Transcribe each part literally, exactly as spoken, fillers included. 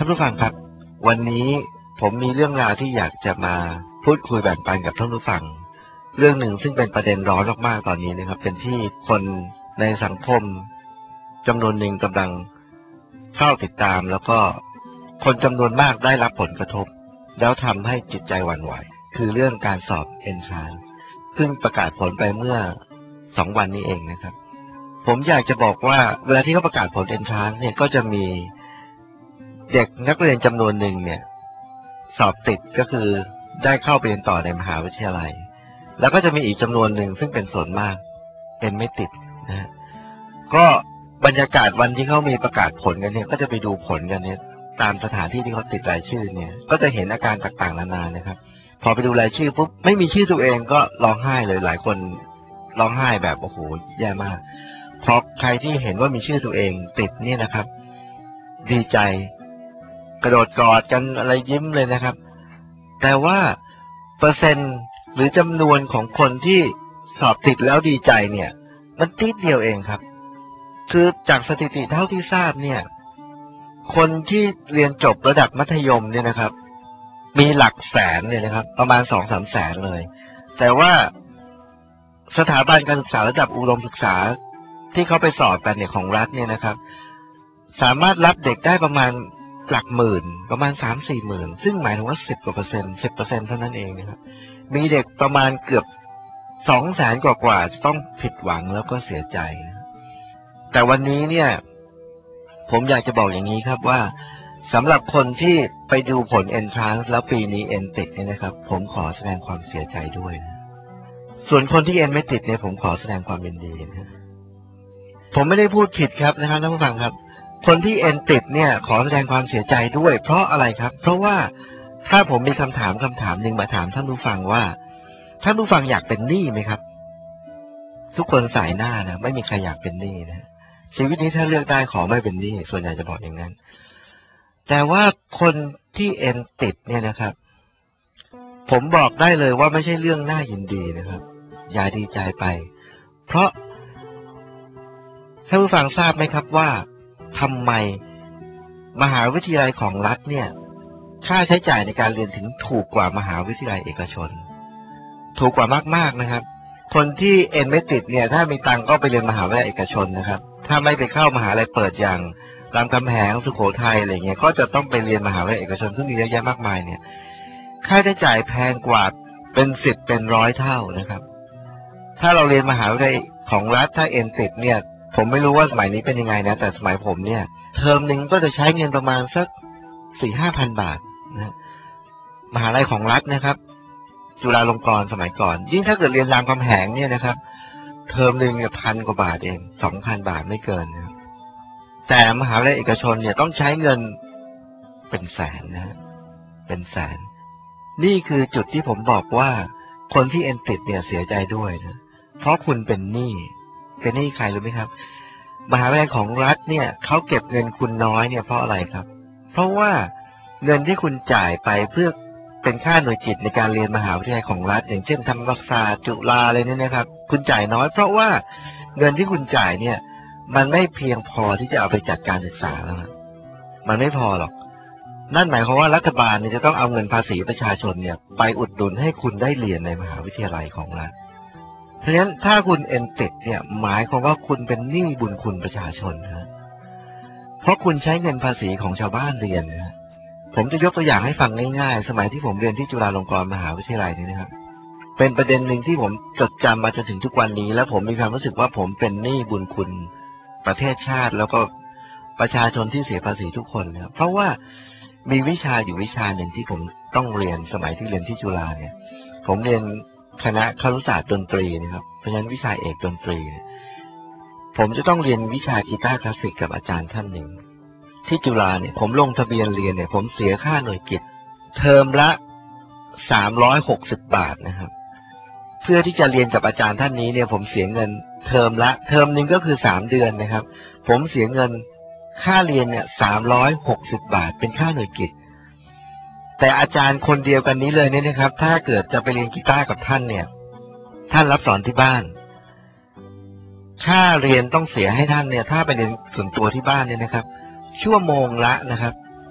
านผู้ฟังครับวันนี้ผมมีเรื่องราวที่อยากจะมาพูดคุยแบ่งปันกับท่านผู้ฟังเรื่องหนึ่งซึ่งเป็นประเด็นร้อนมากๆตอนนี้นะครับเป็นที่คนในสังคมจำนวนหนึ่งกำลังเฝ้าติดตามแล้วก็คนจำนวนมากได้รับผลกระทบแล้วทำให้จิตใจหวั่นไหวคือเรื่องการสอบ Entrance ซึ่งประกาศผลไปเมื่อสองวันนี้เองนะครับผมอยากจะบอกว่าเวลาที่เขาประกาศผล Entrance เนี่ยก็จะมีเด็กนักเรียนจำนวนหนึ่งเนี่ยสอบติดก็คือได้เข้าไปเรียนต่อในมหาวิทยาลัยแล้วก็จะมีอีกจำนวนหนึ่งซึ่งเป็นส่วนมากเป็นไม่ติดนะฮะก็บรรยากาศวันที่เขามีประกาศผลกันเนี่ยก็จะไปดูผลกันเนี่ยตามสถานที่ที่เขาติดรายชื่อเนี่ยก็จะเห็นอาการต่างๆนานานะครับพอไปดูรายชื่อปุ๊บไม่มีชื่อตัวเองก็ร้องไห้เลยหลายคนร้องไห้แบบโอ้โหแย่มากเพราะใครที่เห็นว่ามีชื่อตัวเองติดเนี่ยนะครับดีใจกระโดดกอดกันอะไรยิ้มเลยนะครับแต่ว่าเปอร์เซ็นต์หรือจำนวนของคนที่สอบติดแล้วดีใจเนี่ยมันติดเดียวเองครับคือจากสถิติเท่าที่ทราบเนี่ยคนที่เรียนจบระดับมัธยมเนี่ยนะครับมีหลักแสนเนี่ยนะครับประมาณ สองถึงสาม แสนเลยแต่ว่าสถาบันการศึกษาระดับอุดมศึกษาที่เขาไปสอบกันเนี่ยของรัฐเนี่ยนะครับสามารถรับเด็กได้ประมาณหลักหมื่นประมาณ สามถึงสี่ หมื่นซึ่งหมายถึงว่าสิบกว่าเปอร์เซ็นต์ สิบเปอร์เซ็นต์เท่านั้นเองนะครับมีเด็กประมาณเกือบสองแสนกว่าๆจะต้องผิดหวังแล้วก็เสียใจแต่วันนี้เนี่ยผมอยากจะบอกอย่างนี้ครับว่าสำหรับคนที่ไปดูผล Entrance แล้วปีนี้ N ติดเนี่ยนะครับผมขอแสดงความเสียใจด้วยนะส่วนคนที่ N ไม่ติดเนี่ยผมขอแสดงความยินดีนะผมไม่ได้พูดผิดครับนะครับท่านผู้ฟังครับคนที่ N ติดเนี่ยขอแสดงความเสียใจด้วยเพราะอะไรครับเพราะว่าถ้าผมมีคำถามคำถามหนึ่งมาถามท่านผู้ฟังว่าท่านผู้ฟังอยากเป็นหนี้ไหมครับทุกคนสายหน้านะไม่มีใครอยากเป็นหนี้นะชีวิตนี้ถ้าเลือกได้ขอไม่เป็นหนี้ส่วนใหญ่จะบอกอย่างนั้นแต่ว่าคนที่ N ติดเนี่ยนะครับผมบอกได้เลยว่าไม่ใช่เรื่องน่ายินดีนะครับอย่าดีใจไปเพราะท่านผู้ฟังทราบไหมครับว่าทำไมมหาวิทยาลัยของรัฐเนี่ยค่าใช้จ่ายในการเรียนถึงถูกกว่ามหาวิทยาลัยเอกชนถูกกว่ามากๆนะครับคนที่เอ็นไม่ติดเนี่ยถ้ามีตังก็ไปเรียนมหาวิทยาลัยเอกชนนะครับถ้าไม่ไปเข้ามหาวิทยาลัยเปิดอย่างรามคำแหงสุโขทัยอะไรเงี้ยก็จะต้องไปเรียนมหาวิทยาลัยเอกชนซึ่งมีเยอะแยะมากมายเนี่ยค่าใช้จ่ายแพงกว่าเป็นสิบเป็นร้อยเท่านะครับถ้าเราเรียนมหาวิทยาลัยของรัฐถ้าเอ็นติดเนี่ยผมไม่รู้ว่าสมัยนี้เป็นยังไงนะแต่สมัยผมเนี่ยเทอมหนึ่งก็จะใช้เงินประมาณสักสี่ห้าพันบาทนะมหาลัยของรัฐนะครับจุฬาลงกรณ์สมัยก่อนยิ่งถ้าเกิดเรียนรามคำแหงเนี่ยนะครับเทอมหนึ่งเนี่ยพันกว่าบาทเองสองพันบาทไม่เกินนะแต่มหาวิทยาลัยเอกชนเนี่ยต้องใช้เงินเป็นแสนนะเป็นแสนนี่คือจุดที่ผมบอกว่าคนที่เอ็นติดเนี่ยเสียใจด้วยนะเพราะคุณเป็นหนี้เป็นหนี้ใครรู้ไหมครับมหาวิทยาลัยของรัฐเนี่ยเขาเก็บเงินคุณน้อยเนี่ยเพราะอะไรครับเพราะว่าเงินที่คุณจ่ายไปเพื่อเป็นค่าหน่วยกิตในการเรียนมหาวิทยาลัยของรัฐอย่างเช่นธรรมศาสตร์จุฬาอะไรเนี่ยนะครับคุณจ่ายน้อยเพราะว่าเงินที่คุณจ่ายเนี่ยมันไม่เพียงพอที่จะเอาไปจัดการศึกษาแล้วมันไม่พอหรอกนั่นหมายความว่ารัฐบาลเนี่ยจะต้องเอาเงินภาษีประชาชนเนี่ยไปอุดหนุนให้คุณได้เรียนในมหาวิทยาลัยของรัฐเพราะฉะนั้นถ้าคุณเอ็นติดเนี่ยหมายความว่าคุณเป็นหนี้บุญคุณประชาชนนะเพราะคุณใช้เงินภาษีของชาวบ้านเรียนนะผมจะยกตัวอย่างให้ฟังง่ายๆสมัยที่ผมเรียนที่จุฬาลงกรณ์มหาวิทยาลัยนี่นะครับเป็นประเด็นหนึ่งที่ผมจดจำมาจนถึงทุกวันนี้และผมมีความรู้สึกว่าผมเป็นหนี้บุญคุณประเทศชาติแล้วก็ประชาชนที่เสียภาษีทุกคนนะเพราะว่ามีวิชาอยู่วิชาหนึ่งที่ผมต้องเรียนสมัยที่เรียนที่จุฬาเนี่ยผมเรียนคณะครุศาสตร์ดนตรีนะครับเพราะฉะนั้นวิชาเอกดนตรีผมจะต้องเรียนวิชากีตาร์คลาสสิกกับอาจารย์ท่านหนึ่งที่จุฬาเนี่ยผมลงทะเบียนเรียนเนี่ยผมเสียค่าหน่วยกิตเทอมละสามร้อยหกสิบบาทนะครับเพื่อที่จะเรียนกับอาจารย์ท่านนี้เนี่ยผมเสียเงินเทอมละเทอมนึงก็คือสามเดือนนะครับผมเสียเงินค่าเรียนเนี่ยสามร้อยหกสิบบาทเป็นค่าหน่วยกิตแต่อาจารย์คนเดียวกันนี้เลยเนี่ยนะครับถ้าเกิดจะไปเรียนกีตาร์กับท่านเนี่ยท่านรับสอนที่บ้านค่าเรียนต้องเสียให้ท่านเนี่ยถ้าไปเรียนส่วนตัวที่บ้านเนี่ยนะครับชั่วโมงละนะครับ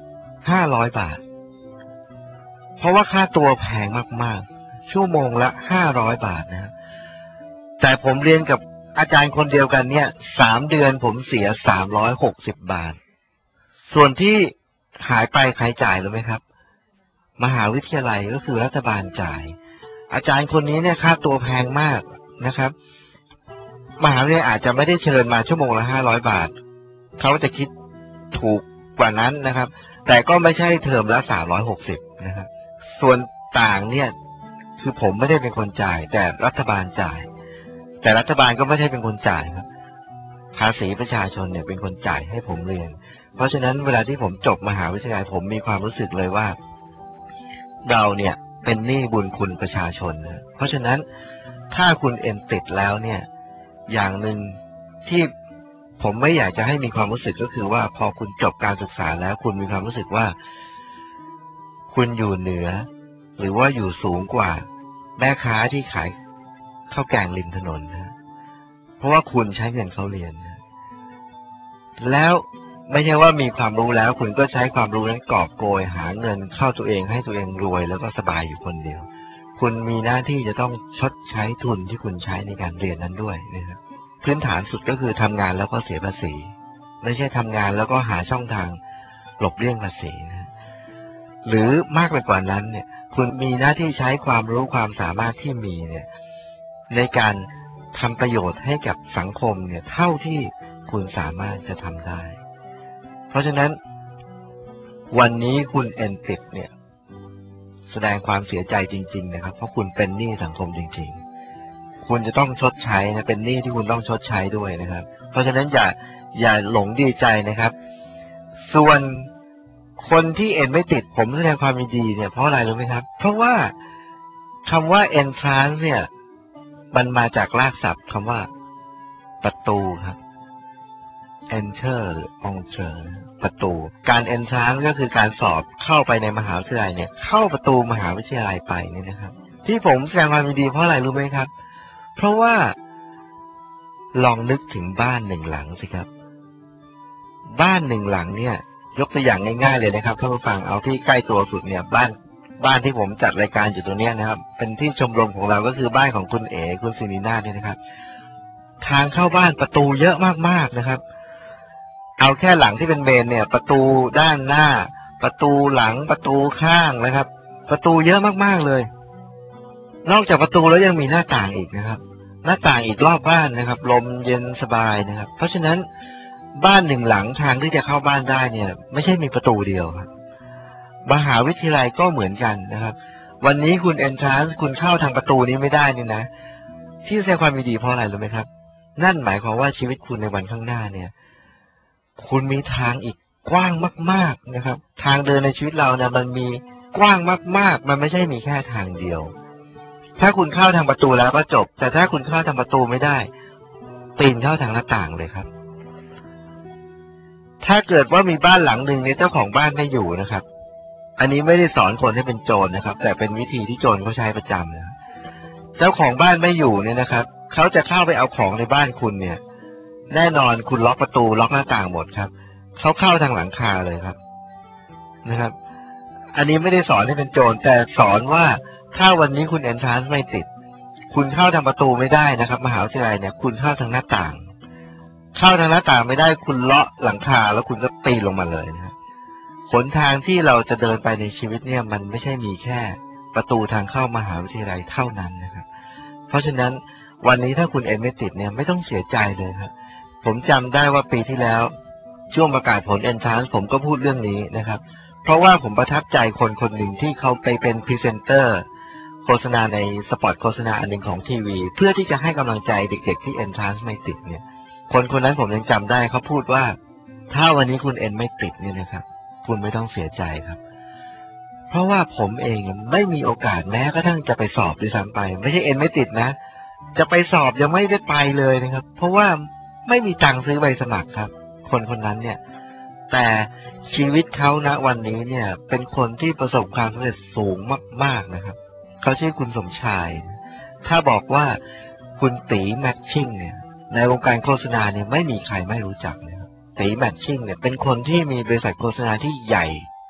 ห้าร้อยบาทเพราะว่าค่าตัวแพงมากๆชั่วโมงละห้าร้อยบาทนะแต่ผมเรียนกับอาจารย์คนเดียวกันเนี่ยสามเดือนผมเสียสามร้อยหกสิบบาทส่วนที่หายไปใครจ่ายรู้ไหมครับมหาวิทยาลัยก็คือรัฐบาลจ่ายอาจารย์คนนี้เนี่ยค่าตัวแพงมากนะครับมหาวิทยาลัยอาจจะไม่ได้เชิญมาชั่วโมงละห้าร้อยบาทเขาจะคิดถูกกว่านั้นนะครับแต่ก็ไม่ใช่เทอมละสามร้อยหกสิบนะครับส่วนต่างเนี่ยคือผมไม่ได้เป็นคนจ่ายแต่รัฐบาลจ่ายแต่รัฐบาลก็ไม่ใช่เป็นคนจ่ายครับภาษีประชาชนเนี่ยเป็นคนจ่ายให้ผมเรียนเพราะฉะนั้นเวลาที่ผมจบมหาวิทยาลัยผมมีความรู้สึกเลยว่าเราเนี่ยเป็นหนี้บุญคุณประชาชนนะเพราะฉะนั้นถ้าคุณเอ็นติดแล้วเนี่ยอย่างหนึ่งที่ผมไม่อยากจะให้มีความรู้สึกก็คือว่าพอคุณจบการศึกษาแล้วคุณมีความรู้สึกว่าคุณอยู่เหนือหรือว่าอยู่สูงกว่าแม่ค้าที่ขายข้าวแกงริมถนนนะเพราะว่าคุณใช้เงินเขาเรียนนะแล้วไม่ใช่ว่ามีความรู้แล้วคุณก็ใช้ความรู้นั้นกอบโกยหาเงินเข้าตัวเองให้ตัวเองรวยแล้วก็สบายอยู่คนเดียวคุณมีหน้าที่จะต้องชดใช้ทุนที่คุณใช้ในการเรียนนั้นด้วยนะครับพื้นฐานสุดก็คือทำงานแล้วก็เสียภาษีไม่ใช่ทำงานแล้วก็หาช่องทางหลบเลี่ยงภาษีนะหรือมากไปกว่านั้นเนี่ยคุณมีหน้าที่ใช้ความรู้ความสามารถที่มีเนี่ยในการทำประโยชน์ให้กับสังคมเนี่ยเท่าที่คุณสามารถจะทำได้เพราะฉะนั้นวันนี้คุณเอ็นติดเนี่ยแสดงความเสียใจจริงๆนะครับเพราะคุณเป็นหนี้สังคมจริงๆคุณจะต้องชดใช้นะเป็นหนี้ที่คุณต้องชดใช้ด้วยนะครับเพราะฉะนั้นอย่าอย่าหลงดีใจนะครับส่วนคนที่เอ็นไม่ติดผมแสดงความยินดีเนี่ยเพราะอะไรรู้ไหมครับเพราะว่าคำว่า entrance เนี่ยมันมาจากรากศัพท์คำว่าประตูครับ enter หรือ enter ประตูการ entrance ก็คือการสอบเข้าไปในมหาวิทยาลัยเนี่ยเข้าประตูมหาวิทยาลัยไปเนี่ยนะครับที่ผมแสดงความยินดีเพราะอะไรรู้ไหมครับเพราะว่าลองนึกถึงบ้านหนึ่งหลังสิครับบ้านหนึ่งหลังเนี่ยยกตัวอย่างง่ายๆเลยนะครับท่านผู้ฟังเอาที่ใกล้ตัวสุดเนี่ยบ้านบ้านที่ผมจัดรายการอยู่ตัวเนี้ยนะครับเป็นที่ชมรมของเราก็คือบ้านของคุณเอ๋คุณศินีนาถเนี่ยนะครับทางเข้าบ้านประตูเยอะมากๆนะครับเอาแค่หลังที่เป็นเมนเนี่ยประตูด้านหน้าประตูหลังประตูข้างนะครับประตูเยอะมากๆเลยนอกจากประตูแล้วยังมีหน้าต่างอีกนะครับหน้าต่างอีกรอบบ้านนะครับลมเย็นสบายนะครับเพราะฉะนั้นบ้านหนึ่งหลังทางที่จะเข้าบ้านได้เนี่ยไม่ใช่มีประตูเดียวครับมหาวิทยาลัยก็เหมือนกันนะครับวันนี้คุณเอนทรานซ์คุณเข้าทางประตูนี้ไม่ได้นี่นะที่แสดงความยินดีเพราะอะไรรู้ไหมครับนั่นหมายความว่าชีวิตคุณในวันข้างหน้าเนี่ยคุณมีทางอีกกว้างมากๆนะครับทางเดินในชีวิตเราเนี่ยมันมีกว้างมากๆมันไม่ใช่มีแค่ทางเดียวถ้าคุณเข้าทางประตูแล้วก็จบแต่ถ้าคุณเข้าทางประตูไม่ได้ปีนเข้าทางหน้าต่างเลยครับถ้าเกิดว่ามีบ้านหลังหนึ่งเนี่ยเจ้าของบ้านไม่อยู่นะครับอันนี้ไม่ได้สอนคนให้เป็นโจรนะครับแต่เป็นวิธีที่โจรเขาใช้ประจำนะเจ้าของบ้านไม่อยู่เนี่ยนะครับเขาจะเข้าไปเอาของในบ้านคุณเนี่ยแน่นอนคุณล็อกประตูล็อกหน้าต่างหมดครับเขาเข้าทางหลังคาเลยครับนะครับอันนี้ไม่ได้สอนให้เป็นโจรแต่สอนว่าถ้าวันนี้คุณเอนทรานซ์ไม่ติดคุณเข้าทางประตูไม่ได้นะครับมหาวิทยาลัยเนี่ยคุณเข้าทางหน้าต่างเข้าทางหน้าต่างไม่ได้คุณเลาะหลังคาแล้วคุณก็ปีนลงมาเลยนะหนทางที่เราจะเดินไปในชีวิตเนี่ยมันไม่ใช่มีแค่ประตูทางเข้ามหาวิทยาลัยเท่านั้นนะครับเพราะฉะนั้นวันนี้ถ้าคุณเอ็นไม่ติดเนี่ยไม่ต้องเสียใจเลยครับผมจำได้ว่าปีที่แล้วช่วงประกาศผลเอนทรานซ์ผมก็พูดเรื่องนี้นะครับเพราะว่าผมประทับใจคนคนหนึ่งที่เขาไปเป็นพรีเซนเตอร์โฆษณาในสปอตโฆษณาอันหนึ่งของทีวีเพื่อที่จะให้กำลังใจเด็กๆที่เอนทรานซ์ไม่ติดเนี่ยคนคนนั้นผมยังจำได้เขาพูดว่าถ้าวันนี้คุณเอ็นไม่ติดเนี่ยนะครับคุณไม่ต้องเสียใจครับเพราะว่าผมเองไม่มีโอกาสแม้กระทั่งจะไปสอบด้วยซ้ำไปไม่ใช่เอ็นไม่ติดนะจะไปสอบยังไม่ได้ไปเลยนะครับเพราะว่าไม่มีตังค์ซื้อใบสมัครครับคนคนนั้นเนี่ยแต่ชีวิตเขานะวันนี้เนี่ยเป็นคนที่ประสบความสำเร็จสูงมากๆนะครับเขาชื่อคุณสมชายถ้าบอกว่าคุณตีแมทชิ่งเนี่ยในวงการโฆษณาเนี่ยไม่มีใครไม่รู้จักนะครับตีแมทชิ่งเนี่ยเป็นคนที่มีบริษัทโฆษณาที่ใหญ่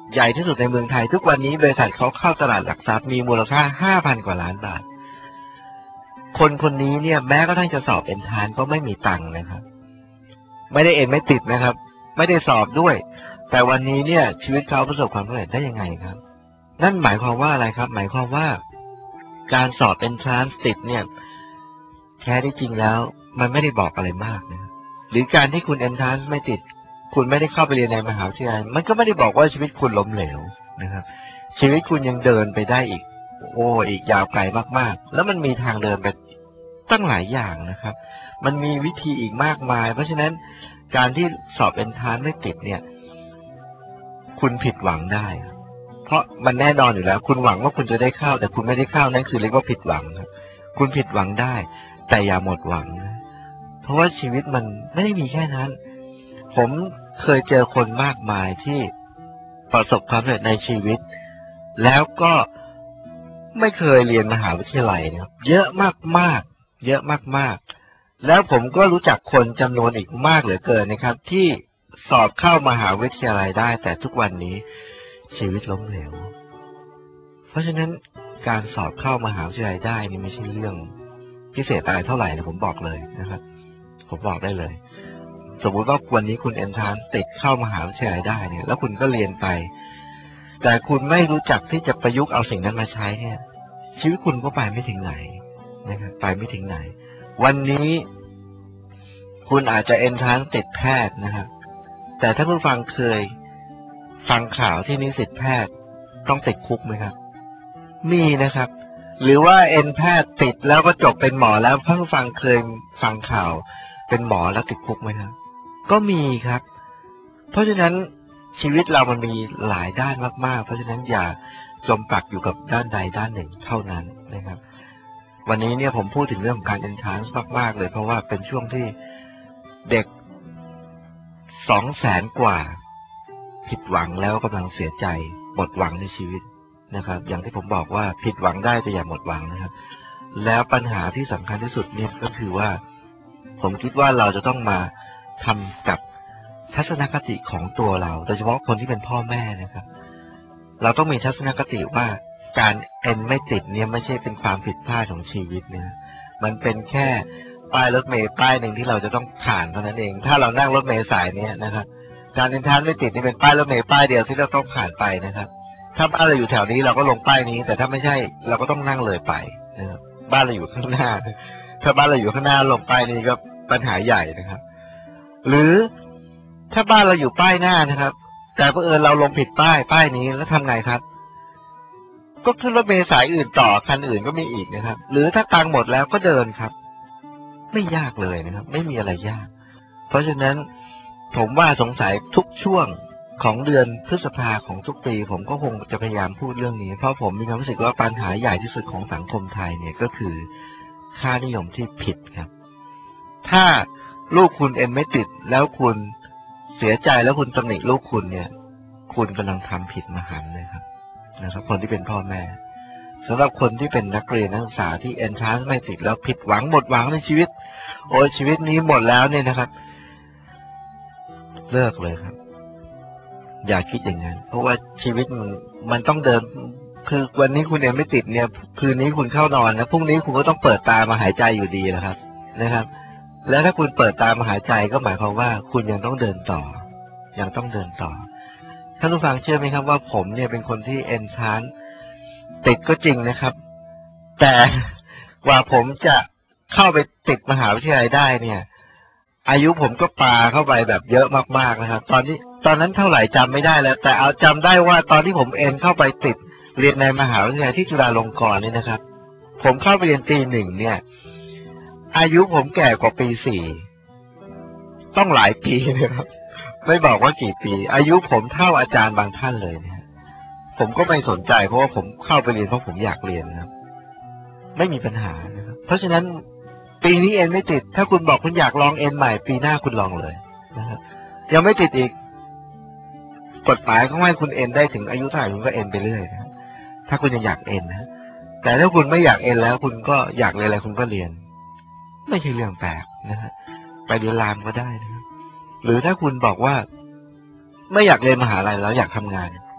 ใหญ่ที่สุดในเมืองไทยทุกวันนี้บริษัทเขาเข้าตลาดหลักทรัพย์มีมูลค่า ห้าพัน กว่าล้านบาทคนคนนี้เนี่ยแม้กระทั่งจะสอบเอนทรานซ์ก็ไม่มีตังค์นะครับไม่ได้เอ็นไม่ติดนะครับไม่ได้สอบด้วยแต่วันนี้เนี่ยชีวิตเขาประสบความสำเร็จได้ยังไงครับนั่นหมายความว่าอะไรครับหมายความว่าการสอบเอนทรานซ์ติดเนี่ยแท้ที่จริงแล้วมันไม่ได้บอกอะไรมากนะหรือการที่คุณเอนทรานซ์ไม่ติดคุณไม่ได้เข้าไปเรียนในมหาวิทยาลัยมันก็ไม่ได้บอกว่าชีวิตคุณล้มเหลวนะครับชีวิตคุณยังเดินไปได้อีกโอ้อีกยาวไกลมากๆแล้วมันมีทางเดินไปตั้งหลายอย่างนะครับมันมีวิธีอีกมากมายเพราะฉะนั้นการที่สอบเอนทรานซ์ไม่ติดเนี่ยคุณผิดหวังได้เพราะมันแน่นอนอยู่แล้วคุณหวังว่าคุณจะได้เข้าแต่คุณไม่ได้เข้านั่นคือเรียกว่าผิดหวังครับคุณผิดหวังได้แต่อย่าหมดหวังนะเพราะว่าชีวิตมันไม่ได้มีแค่นั้นผมเคยเจอคนมากมายที่ประสบความสำเร็จในชีวิตแล้วก็ไม่เคยเรียนมหาวิทยาลัยนะครับเยอะมากๆเยอะมากๆแล้วผมก็รู้จักคนจำนวนอีกมากเหลือเกินนะครับที่สอบเข้ามหาวิทยาลัยได้แต่ทุกวันนี้ชีวิตล้มเหลวเพราะฉะนั้นการสอบเข้ามหาวิทยาลัยได้นี่ไม่ใช่เรื่องพิเศษอะไรเท่าไหร่นะผมบอกเลยนะครับผมบอกได้เลยสมมุติว่าวันนี้คุณเอนทรานซ์ติดเข้ามหาวิทยาลัยได้เนี่ยแล้วคุณก็เรียนไปแต่คุณไม่รู้จักที่จะประยุกต์เอาสิ่งนั้นมาใช้เนี่ยชีวิตคุณก็ไปไม่ถึงไหนนะครับไปไม่ถึงไหนวันนี้คุณอาจจะเอนทรานซ์ติดแพทย์นะครับแต่ถ้าผู้ฟังเคยฟังข่าวที่นิสิตแพทย์ต้องติดคุกไหมครับมีนะครับหรือว่าเอ็นแพทย์ติดแล้วก็จบเป็นหมอแล้วท่านผู้ฟังเคยฟังข่าวเป็นหมอแล้วติดคุกไหมครับก็มีครับเพราะฉะนั้นชีวิตเรามันมีหลายด้านมากๆเพราะฉะนั้นอย่าจมปักอยู่กับด้านใดด้านหนึ่งเท่านั้นนะครับวันนี้เนี่ยผมพูดถึงเรื่องของการเอนทรานซ์มากๆเลยเพราะว่าเป็นช่วงที่เด็กสองแสนกว่าผิดหวังแล้วกำลังเสียใจหมดหวังในชีวิตนะครับอย่างที่ผมบอกว่าผิดหวังได้แต่อย่าหมดหวังนะครับแล้วปัญหาที่สำคัญที่สุดเนี่ยก็คือว่าผมคิดว่าเราจะต้องมาทำกับทัศนคติของตัวเราโดยเฉพาะคนที่เป็นพ่อแม่นะครับเราต้องมีทัศนคติว่าการเอ็นไม่ติดเนี่ยไม่ใช่เป็นความผิดพลาดของชีวิตนะมันเป็นแค่ป้ายรถเมล์ป้ายหนึ่งที่เราจะต้องผ่านเท่านั้นเองถ้าเรานั่งรถเมล์สายนี้นะครับการเอนทรานซ์ไม่ติดนี่เป็นป้ายรถเมล์ป้ายเดียวที่เราต้องผ่านไปนะครับถ้าบ้านเราอยู่แถวนี้เราก็ลงป้ายนี้แต่ถ้าไม่ใช่เราก็ต้องนั่งเลยไปนะครับบ้านเราอยู่ข้างหน้าถ้าบ้านเราอยู่ข้างหน้าลงป้ายนี้ก็ปัญหาใหญ่นะครับหรือถ้าบ้านเราอยู่ป้ายหน้านะครับแต่เผอิญเราลงผิดป้ายป้ายนี้แล้วทำไงครับก็ขึ้นรถเมล์สายอื่นต่อคันอื่นก็มีอีกนะครับหรือถ้าตังค์หมดแล้วก็เดินครับไม่ยากเลยนะครับไม่มีอะไรยากเพราะฉะนั้นผมว่าสงสัยทุกช่วงของเดือนพฤษภาของทุกปีผมก็คงจะพยายามพูดเรื่องนี้เพราะผมมีความรู้สึกว่าปัญหาใหญ่ที่สุดของสังคมไทยเนี่ยก็คือค่านิยมที่ผิดครับถ้าลูกคุณเอ็นไม่ติดแล้วคุณเสียใจแล้วคุณตำหนิลูกคุณเนี่ยคุณกำลังทำผิดมหันต์เลยครับนะครับคนที่เป็นพ่อแม่สำหรับคนที่เป็นนักเรียนนักศึกษาที่เอนทรานซ์ไม่ติดแล้วผิดหวังหมดหวังในชีวิตโอ้ชีวิตนี้หมดแล้วเนี่ยนะครับเลิกเลยครับอย่าคิดอย่างนั้นเพราะว่าชีวิตมันมันต้องเดินคือวันนี้คุณเอ็นไม่ติดเนี่ยคืนนี้คุณเข้านอนนะพรุ่งนี้คุณก็ต้องเปิดตามาหายใจอยู่ดีนะครับนะครับแล้วถ้าคุณเปิดตามาหายใจก็หมายความว่าคุณยังต้องเดินต่อยังต้องเดินต่อท่านผู้ฟังเชื่อไหมครับว่าผมเนี่ยเป็นคนที่เอนทรานซ์ติดก็จริงนะครับแต่กว่าผมจะเข้าไปติดมหาวิทยาลัยได้เนี่ยอายุผมก็ปาเข้าไปแบบเยอะมากๆนะครับตอนนี้ตอนนั้นเท่าไหร่จำไม่ได้แล้วแต่เอาจำได้ว่าตอนที่ผมเอนเข้าไปติดเรียนในมหาวิทยาลัยที่จุฬาลงกรณ์นี่นะครับผมเข้าไปเรียนปีหนึ่งเนี่ยอายุผมแก่กว่าปีสี่ต้องหลายปีนะครับไม่บอกว่ากี่ปีอายุผมเท่าอาจารย์บางท่านเลยนะผมก็ไม่สนใจเพราะว่าผมเข้าไปเรียนเพราะผมอยากเรียนนะครับไม่มีปัญหานะครับเพราะฉะนั้นปีนี้เอ็นไม่ติดถ้าคุณบอกคุณอยากลองเอ็นใหม่ปีหน้าคุณลองเลยนะครับยังไม่ติดอีกกฎหมายเขาให้คุณเอ็นได้ถึงอายุเท่าไหร่คุณก็เอ็นไปเรื่อยนะถ้าคุณยังอยากเอ็นนะแต่ถ้าคุณไม่อยากเอ็นแล้วคุณก็อยากเรียนอะไรคุณก็เรียนไม่ใช่เรื่องแปลกนะฮะไปเรียนรามก็ได้นะครับหรือถ้าคุณบอกว่าไม่อยากเรียนมหาลัยแล้วอยากทำงาน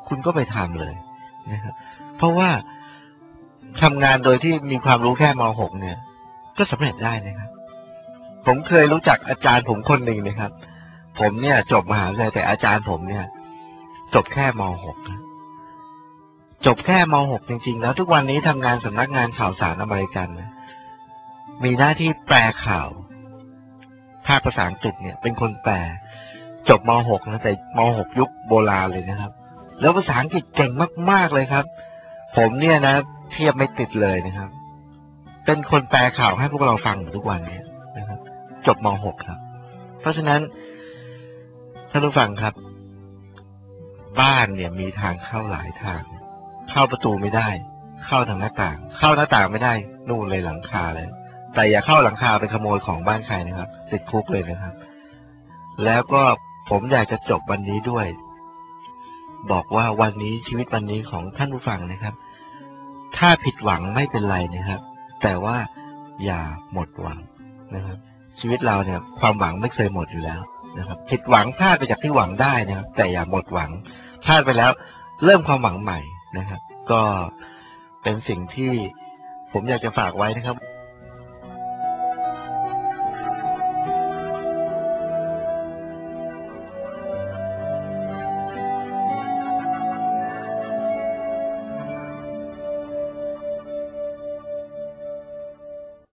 คุณก็ไปทำเลยนะครับเพราะว่าทำงานโดยที่มีความรู้แค่ม หก เนี่ยก็สำเร็จได้นะครับผมเคยรู้จักอาจารย์ผมคนหนึ่งนะครับผมเนี่ยจบมหาวิทยาลัยแต่อาจารย์ผมเนี่ยจบแค่ม หก นะจบแค่ม หก จริงๆแล้วทุกวันนี้ทำงานสำนักงานข่าวสารอเมริกันนะมีหน้าที่แปลข่าวภาคภาษาอังกฤษเนี่ยเป็นคนแปลจบม หก นะแต่ม หก ยุคโบราณเลยนะครับแล้วภาษาอังกฤษเก่งมากๆเลยครับผมเนี่ยนะเทียบไม่ติดเลยนะครับเป็นคนแปลข่าวให้พวกเราฟังทุกวันเนี่ยนะครับจบม หก ครับเพราะฉะนั้นท่านผู้ฟังครับบ้านเนี่ยมีทางเข้าหลายทางเข้าประตูไม่ได้เข้าทางหน้าต่างเข้าหน้าต่างไม่ได้นู่นเลยหลังคาเลยแต่อย่าเข้าหลังคาไปขโมยของบ้านใครนะครับติดคุกเลยนะครับแล้วก็ผมอยากจะจบวันนี้ด้วยบอกว่าวันนี้ชีวิตวันนี้ของท่านผู้ฟังนะครับถ้าผิดหวังไม่เป็นไรนะครับแต่ว่าอย่าหมดหวังนะครับชีวิตเราเนี่ยความหวังไม่เคยหมดอยู่แล้วนะครับผิดหวังพลาดไปจากที่หวังได้นะครับแต่อย่าหมดหวังพลาดไปแล้วเริ่มความหวังใหม่นะครับก็เป็นสิ่งที่ผมอยากจะฝากไว้นะครับ